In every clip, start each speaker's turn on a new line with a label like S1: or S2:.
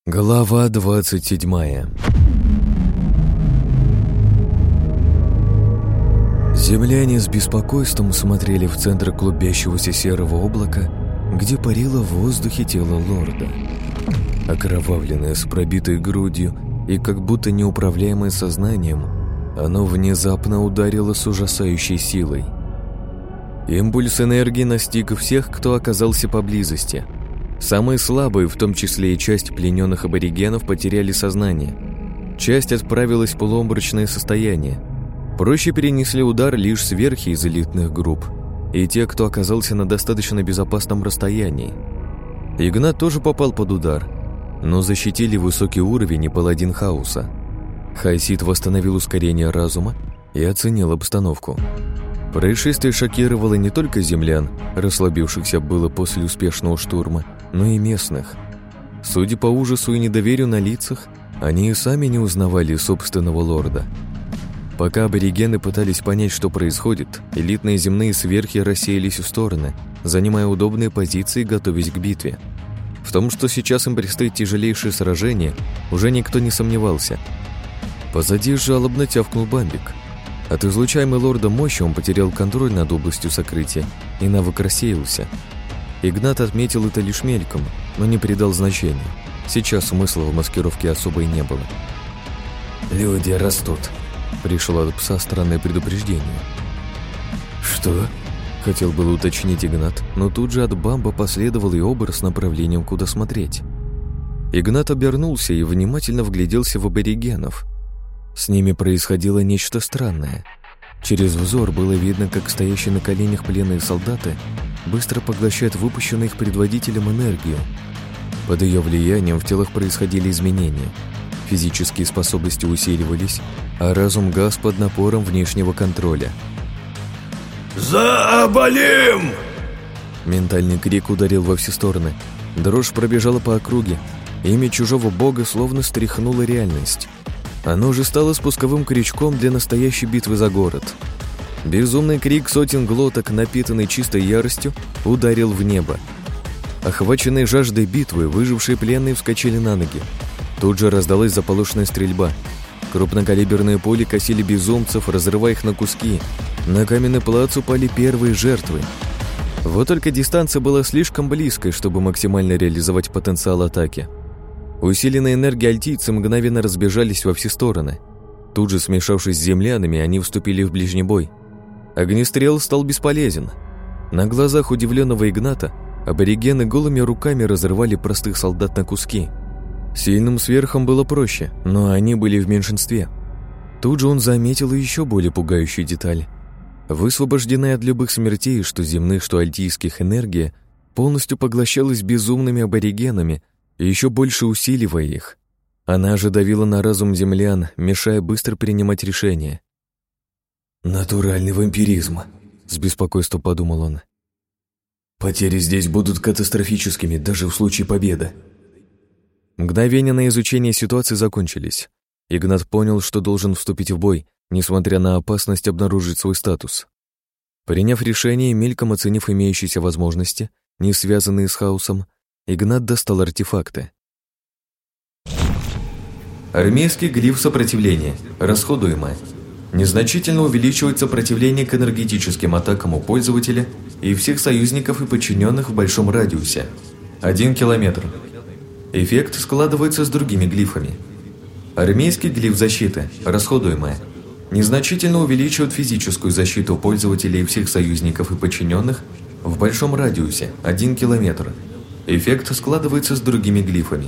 S1: Глава 27. Земляне с беспокойством смотрели в центр клубящегося серого облака, где парило в воздухе тело лорда. Окровавленное, с пробитой грудью и как будто неуправляемое сознанием, оно внезапно ударило с ужасающей силой. Импульс энергии настиг всех, кто оказался поблизости. Самые слабые, в том числе и часть плененных аборигенов, потеряли сознание. Часть отправилась в полуобморочное состояние. Проще перенесли удар лишь сверхи из элитных групп и те, кто оказался на достаточно безопасном расстоянии. Игнат тоже попал под удар, но защитили высокий уровень и паладин хаоса. Хайсид восстановил ускорение разума и оценил обстановку. Происшествие шокировало не только землян, расслабившихся было после успешного штурма, но и местных. Судя по ужасу и недоверию на лицах, они и сами не узнавали собственного лорда. Пока аборигены пытались понять, что происходит, элитные земные сверхи рассеялись в стороны, занимая удобные позиции, готовясь к битве. В том, что сейчас им предстоит тяжелейшее сражение, уже никто не сомневался. Позади жалобно тявкнул Бамбик. От излучаемой лорда мощи он потерял контроль над областью сокрытия, и навык рассеялся. Игнат отметил это лишь мельком, но не придал значения. Сейчас смысла в маскировке особо и не было.
S2: «Люди растут»,
S1: — пришло от пса странное предупреждение.
S2: «Что?»
S1: — хотел было уточнить Игнат, но тут же от Бамба последовал и образ с направлением, куда смотреть. Игнат обернулся и внимательно вгляделся в аборигенов. С ними происходило нечто странное. Через взор было видно, как стоящие на коленях пленные солдаты быстро поглощают выпущенную их предводителем энергию. Под ее влиянием в телах происходили изменения. Физические способности усиливались, а разум гас под напором внешнего контроля.
S2: «Заболим!»
S1: Ментальный крик ударил во все стороны. Дрожь пробежала по округе. Имя чужого бога словно стряхнуло реальность. Оно же стало спусковым крючком для настоящей битвы за город. Безумный крик сотен глоток, напитанный чистой яростью, ударил в небо. Охваченные жаждой битвы, выжившие пленные вскочили на ноги. Тут же раздалась заполошенная стрельба. Крупнокалиберные пули косили безумцев, разрывая их на куски. На каменный плац упали первые жертвы. Вот только дистанция была слишком близкой, чтобы максимально реализовать потенциал атаки. Усиленные энергией альтийцы мгновенно разбежались во все стороны. Тут же, смешавшись с землянами, они вступили в ближний бой. Огнестрел стал бесполезен. На глазах удивленного Игната аборигены голыми руками разрывали простых солдат на куски. Сильным сверхом было проще, но они были в меньшинстве. Тут же он заметил еще более пугающую деталь. Высвобожденная от любых смертей, что земных, что альтийских, энергия полностью поглощалась безумными аборигенами, и еще больше усиливая их. Она же давила на разум землян, мешая быстро принимать решения.
S2: «Натуральный вампиризм», — с беспокойством подумал он. «Потери здесь будут катастрофическими, даже в случае победы».
S1: Мгновения на изучение ситуации закончились. Игнат понял, что должен вступить в бой, несмотря на опасность обнаружить свой статус. Приняв решение и мельком оценив имеющиеся возможности, не связанные с хаосом, Игнат достал артефакты. Армейский глиф сопротивления. Расходуемое. Незначительно увеличивает сопротивление к энергетическим атакам у пользователя и всех союзников и подчиненных в большом радиусе. 1 километр. Эффект складывается с другими глифами. Армейский глиф защиты. Расходуемое. Незначительно увеличивает физическую защиту пользователей и всех союзников и подчиненных в большом радиусе. 1 километр. Эффект складывается с другими глифами.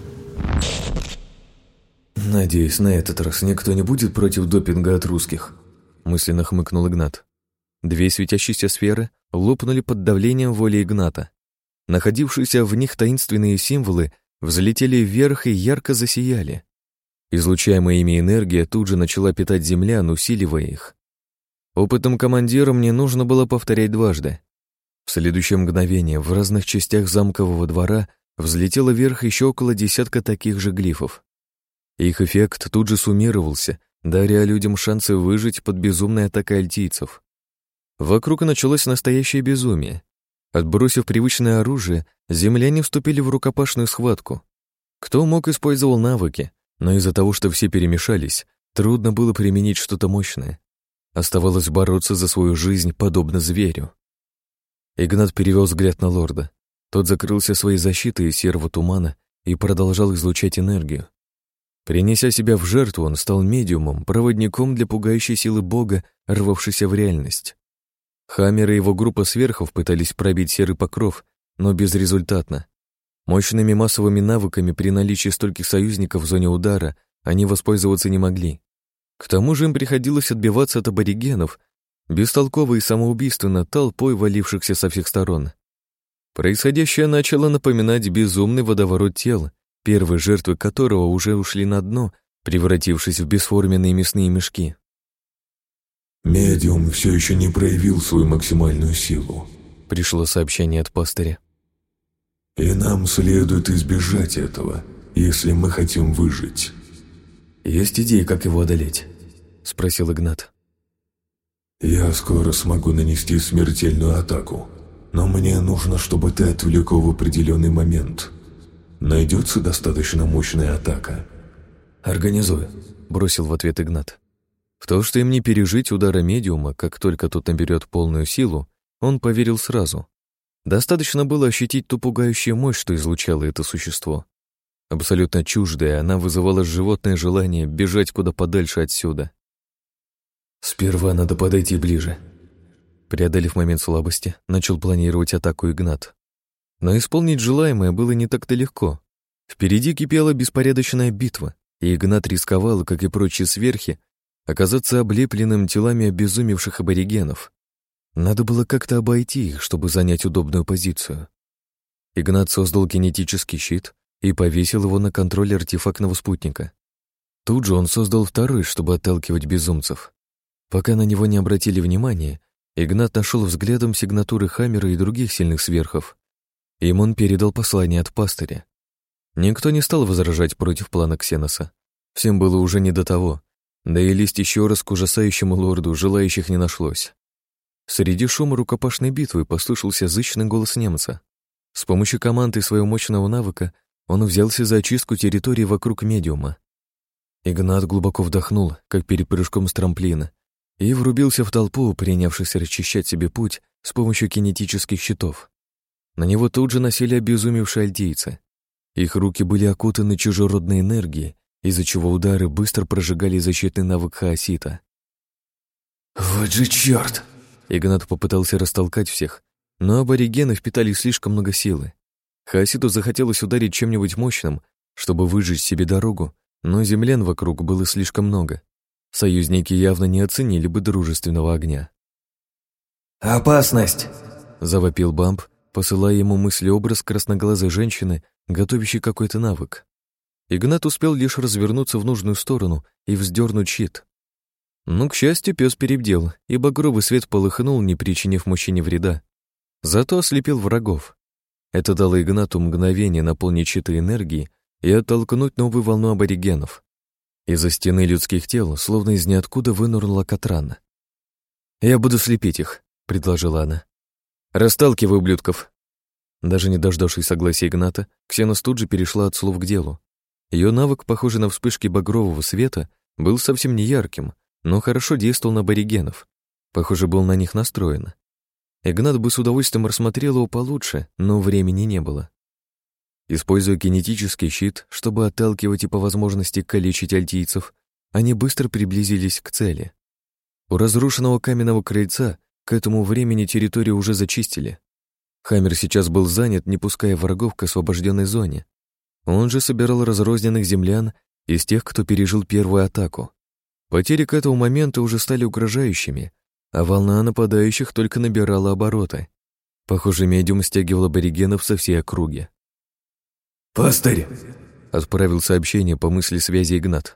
S2: «Надеюсь, на этот раз никто не будет против допинга от русских», — мысленно хмыкнул Игнат.
S1: Две светящиеся сферы лопнули под давлением воли Игната. Находившиеся в них таинственные символы взлетели вверх и ярко засияли. Излучаемая ими энергия тут же начала питать землян, усиливая их. Опытным командирам не нужно было повторять дважды. В следующее мгновение в разных частях замкового двора взлетело вверх еще около десятка таких же глифов. Их эффект тут же суммировался, даря людям шансы выжить под безумной атакой альтийцев. Вокруг началось настоящее безумие. Отбросив привычное оружие, земляне вступили в рукопашную схватку. Кто мог, использовал навыки, но из-за того, что все перемешались, трудно было применить что-то мощное. Оставалось бороться за свою жизнь, подобно зверю. Игнат перевел взгляд на лорда. Тот закрылся своей защитой из серого тумана и продолжал излучать энергию. Принеся себя в жертву, он стал медиумом, проводником для пугающей силы бога, рвавшейся в реальность. Хаммер и его группа сверхов пытались пробить серый покров, но безрезультатно. Мощными массовыми навыками при наличии стольких союзников в зоне удара они воспользоваться не могли. К тому же им приходилось отбиваться от аборигенов, бестолково и самоубийственно толпой валившихся со всех сторон. Происходящее начало напоминать безумный водоворот тел, первые жертвы которого уже ушли на дно, превратившись в бесформенные мясные мешки.
S3: «Медиум все еще не проявил свою максимальную силу»,
S1: — пришло сообщение от пастыря.
S3: «И нам следует избежать этого, если мы хотим выжить».
S2: «Есть идеи, как его одолеть?» — спросил Игнат.
S3: «Я скоро смогу нанести смертельную атаку, но мне нужно, чтобы ты отвлек его в определенный момент. Найдется достаточно мощная атака?»
S2: «Организую»,
S1: — бросил в ответ Игнат. В то, что им не пережить удара медиума, как только тот наберет полную силу, он поверил сразу. Достаточно было ощутить ту пугающую мощь, что излучало это существо. Абсолютно чуждая, она вызывала животное желание бежать куда подальше отсюда.
S2: «Сперва надо подойти ближе».
S1: Преодолев момент слабости, начал планировать атаку Игнат. Но исполнить желаемое было не так-то легко. Впереди кипела беспорядочная битва, и Игнат рисковал, как и прочие сверхи, оказаться облепленным телами обезумевших аборигенов. Надо было как-то обойти их, чтобы занять удобную позицию. Игнат создал кинетический щит и повесил его на контроль артефактного спутника. Тут же он создал второй, чтобы отталкивать безумцев. Пока на него не обратили внимания, Игнат нашел взглядом сигнатуры Хаммера и других сильных сверхов. Им он передал послание от пастыря. Никто не стал возражать против плана Ксеноса. Всем было уже не до того, да и лезть еще раз к ужасающему лорду желающих не нашлось. Среди шума рукопашной битвы послышался зычный голос немца. С помощью команды своего мощного навыка он взялся за очистку территории вокруг медиума. Игнат глубоко вдохнул, как перед прыжком с трамплина, и врубился в толпу, принявшись расчищать себе путь с помощью кинетических щитов. На него тут же насели обезумевшие альтийцы. Их руки были окутаны чужеродной энергией, из-за чего удары быстро прожигали защитный навык хаосита.
S2: «Вот же черт!»
S1: Игнат попытался растолкать всех, но аборигены впитали слишком много силы. Хаоситу захотелось ударить чем-нибудь мощным, чтобы выжечь себе дорогу, но землян вокруг было слишком много. Союзники явно не оценили бы дружественного огня.
S2: «Опасность!»
S1: — завопил Бамп, посылая ему мыслеобраз красноглазой женщины, готовящей какой-то навык. Игнат успел лишь развернуться в нужную сторону и вздернуть щит. Но, к счастью, пес перебдел, и багровый свет полыхнул, не причинив мужчине вреда. Зато ослепил врагов. Это дало Игнату мгновение наполнить щиты энергией и оттолкнуть новую волну аборигенов. Из-за стены людских тел, словно из ниоткуда, вынырнула Катран. «Я буду слепить их», — предложила она. «Расталкивай, ублюдков». Даже не дождавшись согласия Игната, Ксенос тут же перешла от слов к делу. Ее навык, похожий на вспышки багрового света, был совсем не ярким, но хорошо действовал на аборигенов. Похоже, был на них настроен. Игнат бы с удовольствием рассмотрел его получше, но времени не было. Используя кинетический щит, чтобы отталкивать и по возможности калечить альтийцев, они быстро приблизились к цели. У разрушенного каменного крыльца к этому времени территорию уже зачистили. Хаммер сейчас был занят, не пуская врагов к освобожденной зоне. Он же собирал разрозненных землян из тех, кто пережил первую атаку. Потери к этому моменту уже стали угрожающими, а волна нападающих только набирала обороты. Похоже, медиум стягивал аборигенов со всей округи.
S2: «Пастырь!»
S1: — отправил сообщение по мысли связи Игнат.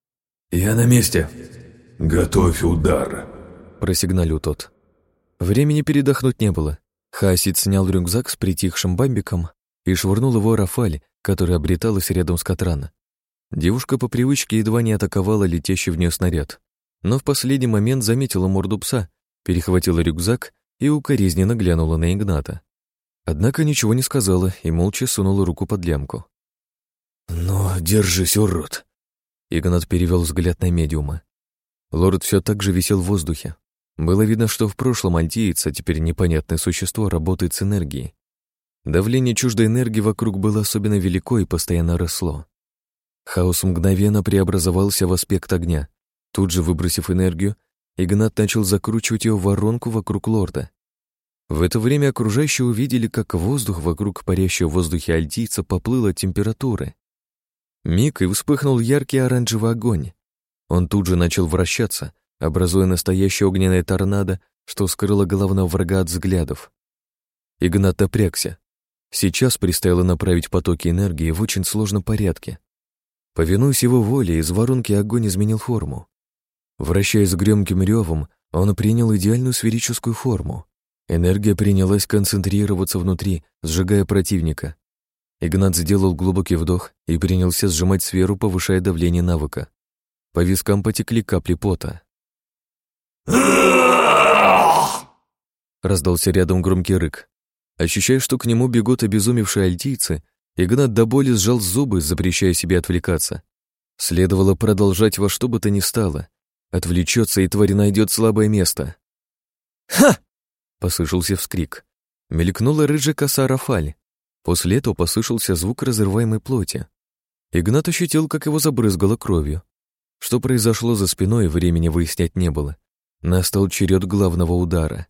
S2: «Я на месте!»
S3: «Готовь удар!»
S1: — просигналил тот. Времени передохнуть не было. Хаосит снял рюкзак с притихшим бамбиком и швырнул его Рафаль, которая обреталась рядом с Катран. Девушка по привычке едва не атаковала летящий в нее снаряд, но в последний момент заметила морду пса, перехватила рюкзак и укоризненно глянула на Игната. Однако ничего не сказала и молча сунула руку под лямку. «Ну, держись, урод!» Игнат перевел взгляд на медиума. Лорд все так же висел в воздухе. Было видно, что в прошлом альтиец, а теперь непонятное существо, работает с энергией. Давление чуждой энергии вокруг было особенно велико и постоянно росло. Хаос мгновенно преобразовался в аспект огня. Тут же, выбросив энергию, Игнат начал закручивать ее в воронку вокруг лорда. В это время окружающие увидели, как воздух вокруг парящего в воздухе альтийца поплыл от температуры. Миг, и вспыхнул яркий оранжевый огонь. Он тут же начал вращаться, образуя настоящее огненное торнадо, что скрыло главного врага от взглядов. Игнат напрягся. Сейчас предстояло направить потоки энергии в очень сложном порядке. Повинуясь его воле, из воронки огонь изменил форму. Вращаясь громким ревом, он принял идеальную сферическую форму. Энергия принялась концентрироваться внутри, сжигая противника. Игнат сделал глубокий вдох и принялся сжимать сферу, повышая давление навыка. По вискам потекли капли пота. Раздался рядом громкий рык. Ощущая, что к нему бегут обезумевшие альтийцы, Игнат до боли сжал зубы, запрещая себе отвлекаться. Следовало продолжать во что бы то ни стало. Отвлечется, и тварь найдет слабое место. «Ха!» — послышался вскрик. Мелькнула рыжая коса Рафаль. После этого послышался звук разрываемой плоти. Игнат ощутил, как его забрызгало кровью. Что произошло за спиной, времени выяснять не было. Настал черед главного удара.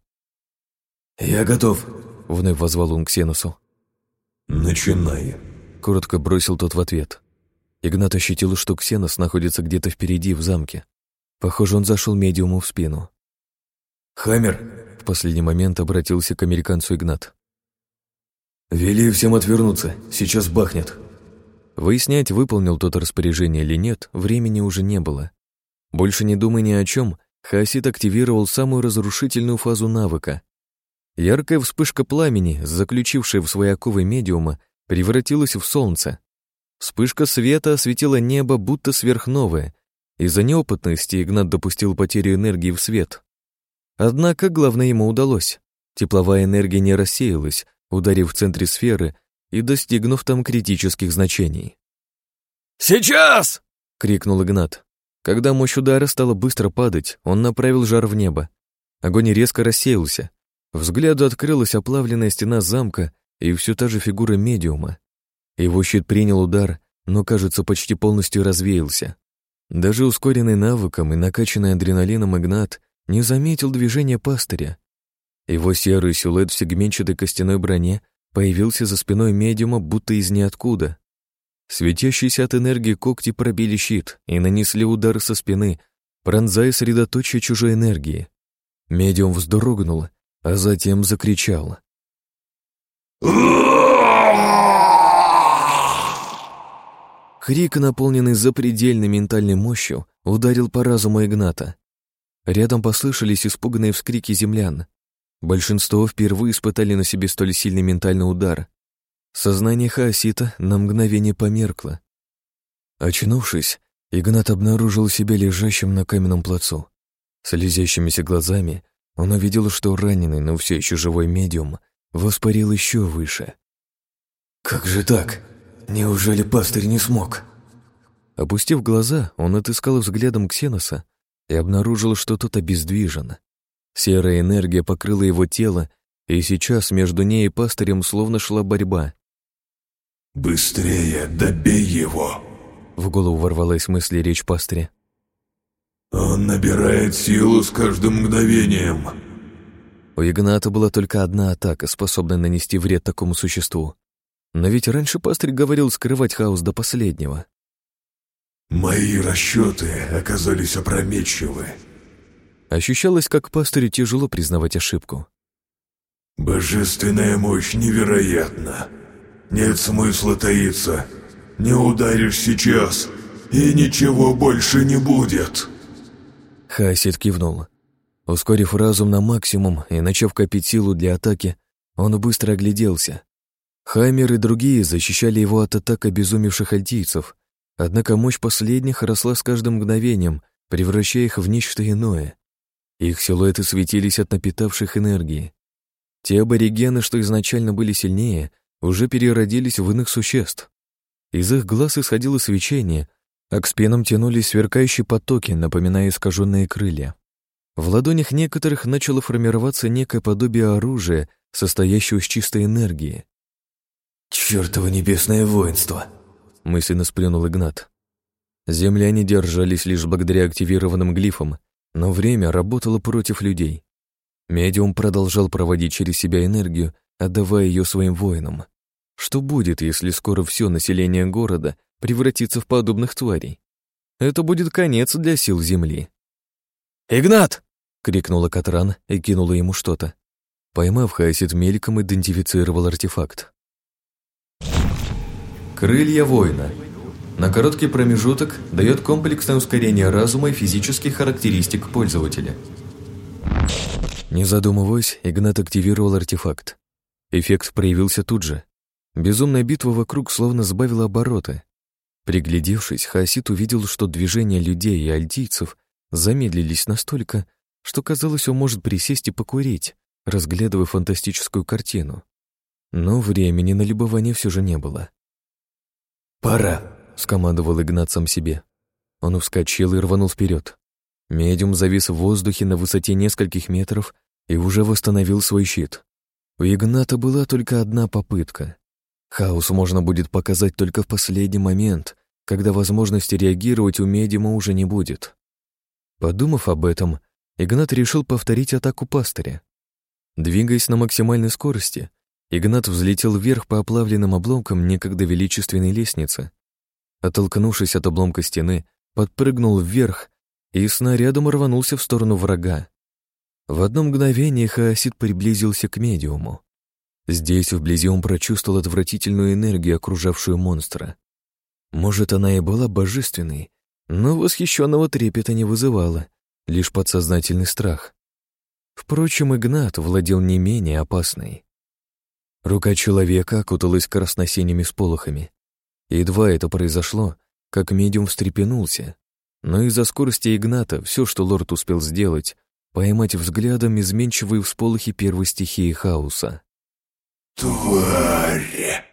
S2: «Я готов», —
S1: вновь возвал он к Ксеносу.
S3: «Начинай»,
S1: — коротко бросил тот в ответ. Игнат ощутил, что Ксенос находится где-то впереди, в замке. Похоже, он зашел медиуму в спину.
S2: «Хаммер»,
S1: — в последний момент обратился к американцу Игнат.
S2: «Вели всем отвернуться, сейчас бахнет».
S1: Выяснять, выполнил тот распоряжение или нет, времени уже не было. Больше не думая ни о чем, Хаосид активировал самую разрушительную фазу навыка. Яркая вспышка пламени, заключившая в свои оковы медиума, превратилась в солнце. Вспышка света осветила небо, будто сверхновая. Из-за неопытности Игнат допустил потерю энергии в свет. Однако главное ему удалось. Тепловая энергия не рассеялась, ударив в центре сферы и достигнув там критических значений.
S2: «Сейчас!»
S1: — крикнул Игнат. Когда мощь удара стала быстро падать, он направил жар в небо. Огонь резко рассеялся. Взгляду открылась оплавленная стена замка и все та же фигура медиума. Его щит принял удар, но, кажется, почти полностью развеялся. Даже ускоренный навыком и накачанный адреналином Игнат не заметил движения пастыря. Его серый силуэт в сегментчатой костяной броне появился за спиной медиума, будто из ниоткуда. Светящиеся от энергии когти пробили щит и нанесли удар со спины, пронзая средоточие чужой энергии. Медиум вздрогнул, а затем закричал. Крик, наполненный запредельной ментальной мощью, ударил по разуму Игната. Рядом послышались испуганные вскрики землян. Большинство впервые испытали на себе столь сильный ментальный удар. Сознание хаосита на мгновение померкло. Очнувшись, Игнат обнаружил себя лежащим на каменном плацу. Слезящимися глазами он увидел, что раненый, но все еще живой медиум воспарил еще выше.
S2: «Как же так? Неужели пастырь не смог?»
S1: Опустив глаза, он отыскал взглядом Ксеноса и обнаружил, что тот обездвижен. Серая энергия покрыла его тело, и сейчас между ней и пастырем словно шла борьба.
S3: «Быстрее добей его!»
S1: В голову ворвалась мысль и речь пастыря.
S3: «Он набирает силу с каждым мгновением!»
S1: У Игната была только одна атака, способная нанести вред такому существу. Но ведь раньше пастырь говорил скрывать хаос до последнего.
S3: «Мои расчеты оказались опрометчивы».
S1: Ощущалось, как пастырю тяжело признавать ошибку.
S3: «Божественная мощь невероятна. Нет смысла таиться. Не ударишь сейчас, и ничего больше не будет».
S1: Хаосид кивнул. Ускорив разум на максимум и начав копить силу для атаки, он быстро огляделся. Хаммер и другие защищали его от атак обезумевших альтийцев, однако мощь последних росла с каждым мгновением, превращая их в нечто иное. Их силуэты светились от напитавших энергии. Те аборигены, что изначально были сильнее, уже переродились в иных существ. Из их глаз исходило свечение, а к спинам тянулись сверкающие потоки, напоминая искаженные крылья. В ладонях некоторых начало формироваться некое подобие оружия, состоящего из чистой энергии.
S2: «Чёртово небесное воинство!» —
S1: мысленно сплюнул Игнат. Земляне держались лишь благодаря активированным глифам, но время работало против людей. Медиум продолжал проводить через себя энергию, отдавая ее своим воинам. Что будет, если скоро все население города превратится в подобных тварей? Это будет конец для сил Земли. «Игнат!» — крикнула Катран и кинула ему что-то. Поймав, Хаосид мельком идентифицировал артефакт.
S2: Крылья воина. На короткий промежуток дает комплексное ускорение разума и физических характеристик пользователя.
S1: Не задумываясь, Игнат активировал артефакт. Эффект проявился тут же. Безумная битва вокруг словно сбавила обороты. Приглядевшись, Хаосид увидел, что движения людей и альтийцев замедлились настолько, что казалось, он может присесть и покурить, разглядывая фантастическую картину. Но времени на любование все же не было.
S2: «Пора!»
S1: — скомандовал Игнат сам себе. Он вскочил и рванул вперед. Медиум завис в воздухе на высоте нескольких метров и уже восстановил свой щит. У Игната была только одна попытка. Хаос можно будет показать только в последний момент, когда возможности реагировать у медиума уже не будет. Подумав об этом, Игнат решил повторить атаку пастыря. Двигаясь на максимальной скорости, Игнат взлетел вверх по оплавленным обломкам некогда величественной лестницы. Оттолкнувшись от обломка стены, подпрыгнул вверх и снарядом рванулся в сторону врага. В одно мгновение Хаосид приблизился к медиуму. Здесь, вблизи, он прочувствовал отвратительную энергию, окружавшую монстра. Может, она и была божественной, но восхищенного трепета не вызывала, лишь подсознательный страх. Впрочем, Игнат владел не менее опасной. Рука человека окуталась красно-синими сполохами. Едва это произошло, как медиум встрепенулся, но из-за скорости Игната все, что лорд успел сделать, поймать взглядом изменчивые всполохи первой стихии хаоса.
S3: «Тварь!»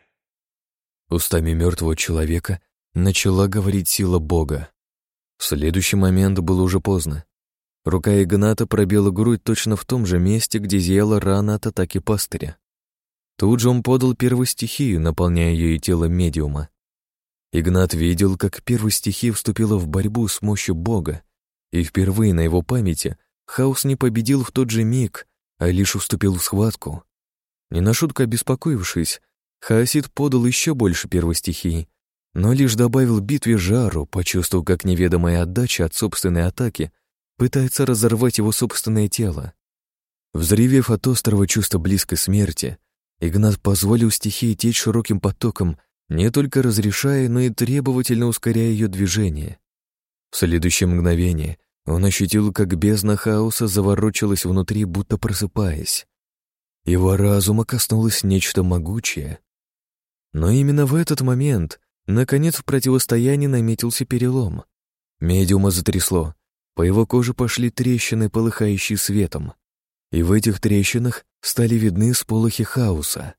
S1: Устами мертвого человека начала говорить сила Бога. В следующий момент было уже поздно. Рука Игната пробила грудь точно в том же месте, где зияла рана от атаки пастыря. Тут же он подал первую стихию, наполняя ее и тело медиума. Игнат видел, как первая стихия вступила в борьбу с мощью Бога, и впервые на его памяти хаос не победил в тот же миг, а лишь уступил в схватку. Не на шутку обеспокоившись, Хаосид подал еще больше первой стихии, но лишь добавил битве жару, почувствовав, как неведомая отдача от собственной атаки пытается разорвать его собственное тело. Взревев от острого чувства близкой смерти, Игнат позволил стихии течь широким потоком, не только разрешая, но и требовательно ускоряя ее движение. В следующее мгновение он ощутил, как бездна хаоса заворочилась внутри, будто просыпаясь. Его разума коснулось нечто могучее. Но именно в этот момент, наконец, в противостоянии наметился перелом. Медиума затрясло, по его коже пошли трещины, полыхающие светом, и в этих трещинах стали видны сполохи хаоса.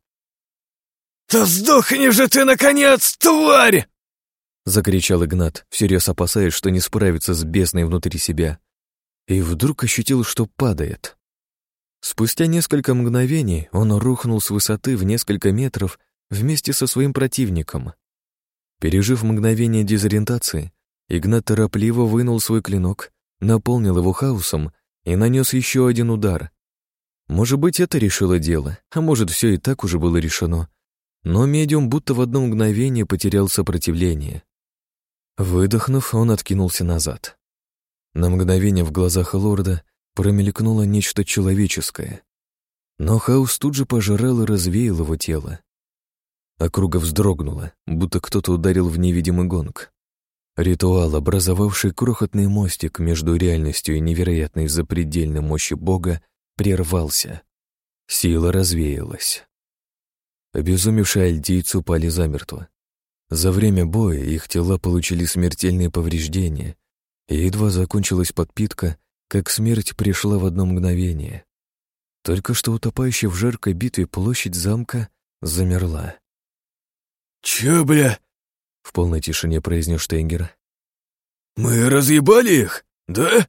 S2: «Да сдохни же ты, наконец, тварь!»
S1: — закричал Игнат, всерьез опасаясь, что не справится с бездной внутри себя, и вдруг ощутил, что падает. Спустя несколько мгновений он рухнул с высоты в несколько метров вместе со своим противником. Пережив мгновение дезориентации, Игнат торопливо вынул свой клинок, наполнил его хаосом и нанес еще один удар. Может быть, это решило дело, а может, все и так уже было решено. Но медиум будто в одно мгновение потерял сопротивление. Выдохнув, он откинулся назад. На мгновение в глазах лорда промелькнуло нечто человеческое. Но хаос тут же пожирал и развеял его тело. Округа вздрогнула, будто кто-то ударил в невидимый гонг. Ритуал, образовавший крохотный мостик между реальностью и невероятной запредельной мощью Бога, прервался. Сила развеялась. Обезумевшие альдийцы упали замертво. За время боя их тела получили смертельные повреждения, и едва закончилась подпитка, как смерть пришла в одно мгновение. Только что утопающая в жаркой битве площадь замка замерла.
S2: «Чё, бля?
S1: в полной тишине произнес Штейнгер.
S2: «Мы разъебали их, да?»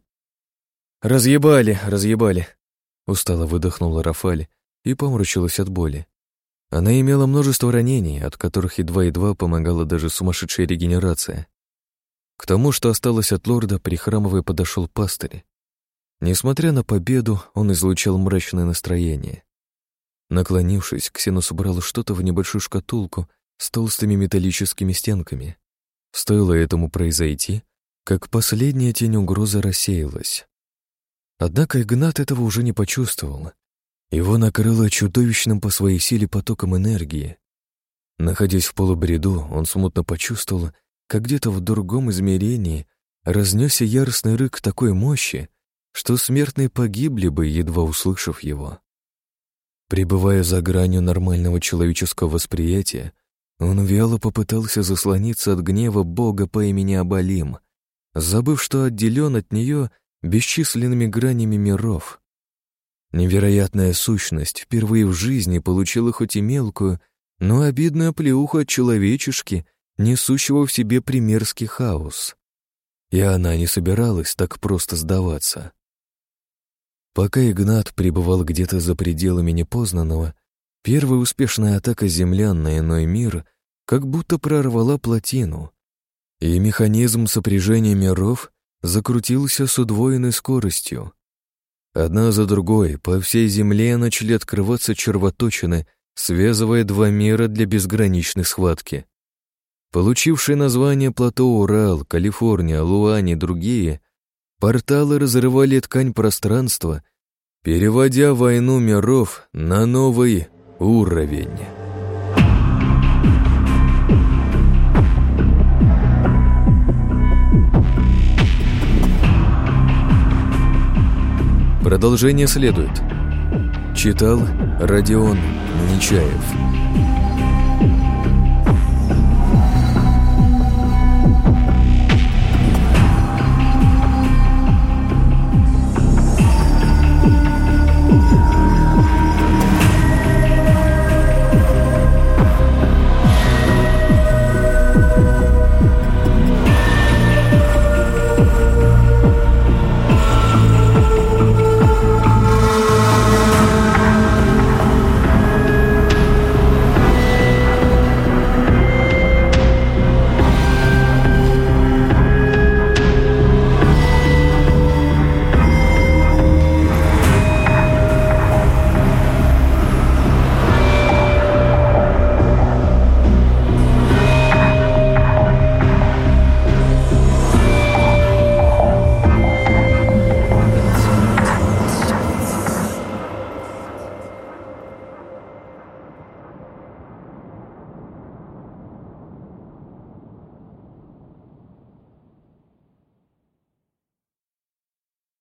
S1: Разъебали», — устало выдохнула Рафаль и поморщилась от боли. Она имела множество ранений, от которых едва-едва помогала даже сумасшедшая регенерация. К тому, что осталось от лорда, прихрамывая подошел пастырь. Несмотря на победу, он излучал мрачное настроение. Наклонившись, Ксенос убрал что-то в небольшую шкатулку с толстыми металлическими стенками. Стоило этому произойти, как последняя тень угрозы рассеялась. Однако Игнат этого уже не почувствовал. Его накрыло чудовищным по своей силе потоком энергии. Находясь в полубреду, он смутно почувствовал, как где-то в другом измерении разнесся яростный рык такой мощи, что смертные погибли бы, едва услышав его. Пребывая за гранью нормального человеческого восприятия, он вяло попытался заслониться от гнева бога по имени Абалим, забыв, что отделен от нее бесчисленными гранями миров. Невероятная сущность впервые в жизни получила хоть и мелкую, но обидную оплеуху от человечешки, несущего в себе примерский хаос. И она не собиралась так просто сдаваться. Пока Игнат пребывал где-то за пределами непознанного, первая успешная атака землян на иной мир как будто прорвала плотину, и механизм сопряжения миров закрутился с удвоенной скоростью. Одна за другой по всей Земле начали открываться червоточины, связывая два мира для безграничной схватки. Получившие название плато Урал, Калифорния, Луань и другие, порталы разрывали ткань пространства, переводя войну миров на новый уровень. Продолжение следует. Читал Родион Нечаев.